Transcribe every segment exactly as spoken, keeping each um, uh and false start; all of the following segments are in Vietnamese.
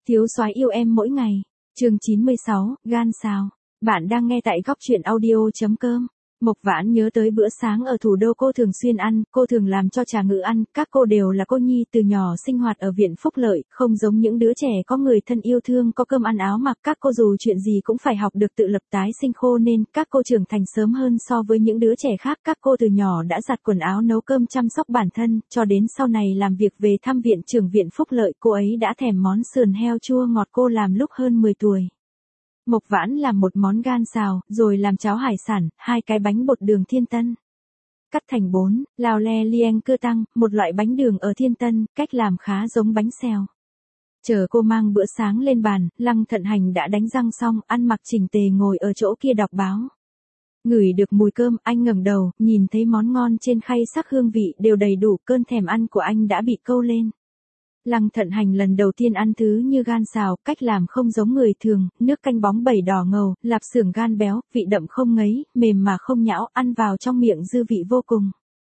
Thiếu soái yêu em mỗi ngày. Chương chín mươi sáu, gan sao. Bạn đang nghe tại góc truyện audio.com. Mộc Vãn nhớ tới bữa sáng ở thủ đô cô thường xuyên ăn, cô thường làm cho trà ngự ăn, các cô đều là cô nhi từ nhỏ sinh hoạt ở viện phúc lợi, không giống những đứa trẻ có người thân yêu thương có cơm ăn áo mặc, các cô dù chuyện gì cũng phải học được tự lập tái sinh khô nên các cô trưởng thành sớm hơn so với những đứa trẻ khác, các cô từ nhỏ đã giặt quần áo nấu cơm chăm sóc bản thân, cho đến sau này làm việc về thăm viện trưởng viện phúc lợi, cô ấy đã thèm món sườn heo chua ngọt cô làm lúc hơn mười tuổi. Mộc Vãn làm một món gan xào, rồi làm cháo hải sản, hai cái bánh bột đường Thiên Tân. Cắt thành bốn, lao le lieng cưa tăng, một loại bánh đường ở Thiên Tân, cách làm khá giống bánh xèo. Chờ cô mang bữa sáng lên bàn, Lăng Thận Hành đã đánh răng xong, ăn mặc chỉnh tề ngồi ở chỗ kia đọc báo. Ngửi được mùi cơm, anh ngẩng đầu, nhìn thấy món ngon trên khay sắc hương vị đều đầy đủ, cơn thèm ăn của anh đã bị câu lên. Lăng Thận Hành lần đầu tiên ăn thứ như gan xào, cách làm không giống người thường, nước canh bóng bẩy đỏ ngầu, lạp xưởng gan béo, vị đậm không ngấy, mềm mà không nhão, ăn vào trong miệng dư vị vô cùng.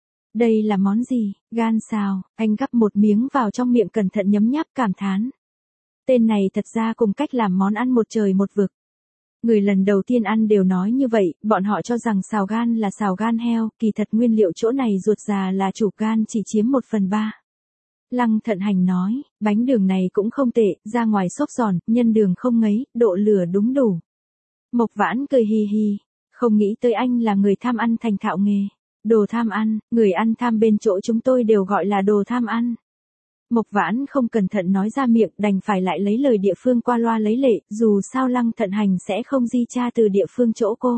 Đây là món gì? Gan xào, anh gắp một miếng vào trong miệng cẩn thận nhấm nháp cảm thán. Tên này thật ra cùng cách làm món ăn một trời một vực. Người lần đầu tiên ăn đều nói như vậy, bọn họ cho rằng xào gan là xào gan heo, kỳ thật nguyên liệu chỗ này ruột già là chủ gan chỉ chiếm một phần ba. Lăng Thận Hành nói, bánh đường này cũng không tệ, ra ngoài xốp giòn, nhân đường không ngấy, độ lửa đúng đủ. Mộc Vãn cười hì hì, không nghĩ tới anh là người tham ăn thành thạo nghề. Đồ tham ăn, người ăn tham bên chỗ chúng tôi đều gọi là đồ tham ăn. Mộc Vãn không cẩn thận nói ra miệng, đành phải lại lấy lời địa phương qua loa lấy lệ, dù sao Lăng Thận Hành sẽ không di tra từ địa phương chỗ cô.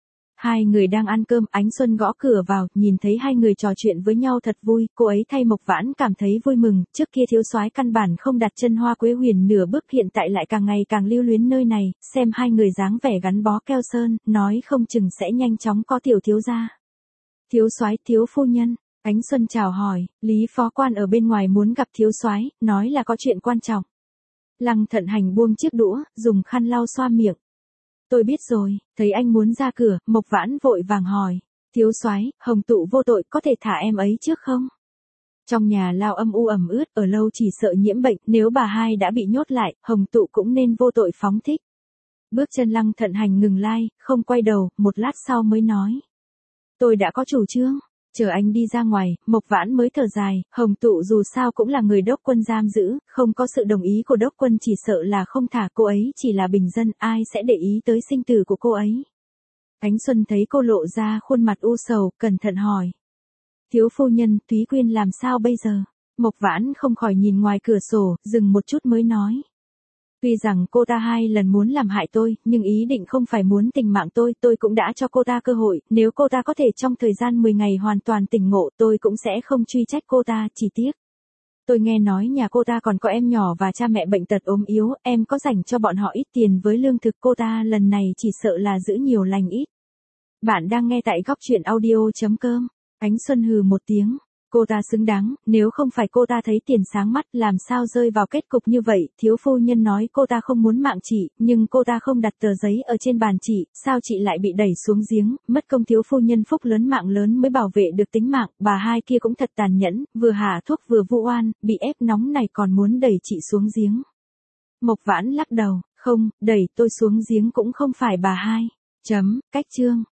Hai người đang ăn cơm, Ánh Xuân gõ cửa vào, nhìn thấy hai người trò chuyện với nhau thật vui, cô ấy thay Mộc Vãn cảm thấy vui mừng, trước kia thiếu soái căn bản không đặt chân Hoa Quế Huyền nửa bước, hiện tại lại càng ngày càng lưu luyến nơi này, xem hai người dáng vẻ gắn bó keo sơn, nói không chừng sẽ nhanh chóng có tiểu thiếu gia. Thiếu soái, thiếu phu nhân. Ánh Xuân chào hỏi, Lý phó quan ở bên ngoài muốn gặp thiếu soái, nói là có chuyện quan trọng. Lăng Thận Hành buông chiếc đũa, dùng khăn lau xoa miệng. Tôi biết rồi, thấy anh muốn ra cửa, Mộc Vãn vội vàng hỏi, thiếu soái, Hồng Tụ vô tội, có thể thả em ấy trước không? Trong nhà lao âm u ẩm ướt, ở lâu chỉ sợ nhiễm bệnh, nếu bà hai đã bị nhốt lại, Hồng Tụ cũng nên vô tội phóng thích. Bước chân Lăng Thận Hành ngừng lai, không quay đầu, một lát sau mới nói. Tôi đã có chủ trương. Chờ anh đi ra ngoài, Mộc Vãn mới thở dài, Hồng Tụ dù sao cũng là người đốc quân giam giữ, không có sự đồng ý của đốc quân chỉ sợ là không thả cô ấy, chỉ là bình dân, ai sẽ để ý tới sinh tử của cô ấy. Ánh Xuân thấy cô lộ ra khuôn mặt u sầu, cẩn thận hỏi. Thiếu phu nhân, Thúy Quyên làm sao bây giờ? Mộc Vãn không khỏi nhìn ngoài cửa sổ, dừng một chút mới nói. Tuy rằng cô ta hai lần muốn làm hại tôi, nhưng ý định không phải muốn tình mạng tôi, tôi cũng đã cho cô ta cơ hội, nếu cô ta có thể trong thời gian mười ngày hoàn toàn tỉnh ngộ, tôi cũng sẽ không truy trách cô ta, chỉ tiếc. Tôi nghe nói nhà cô ta còn có em nhỏ và cha mẹ bệnh tật ốm yếu, em có dành cho bọn họ ít tiền với lương thực, cô ta lần này chỉ sợ là giữ nhiều lành ít. Bạn đang nghe tại góc truyện audio.com. Ánh Xuân hừ một tiếng. Cô ta xứng đáng, nếu không phải cô ta thấy tiền sáng mắt, làm sao rơi vào kết cục như vậy, thiếu phu nhân nói cô ta không muốn mạng chị, nhưng cô ta không đặt tờ giấy ở trên bàn chị, sao chị lại bị đẩy xuống giếng, mất công thiếu phu nhân phúc lớn mạng lớn mới bảo vệ được tính mạng, bà hai kia cũng thật tàn nhẫn, vừa hạ thuốc vừa vu oan, bị ép nóng này còn muốn đẩy chị xuống giếng. Mộc Vãn lắc đầu, không, đẩy tôi xuống giếng cũng không phải bà hai. Chấm, cách chương.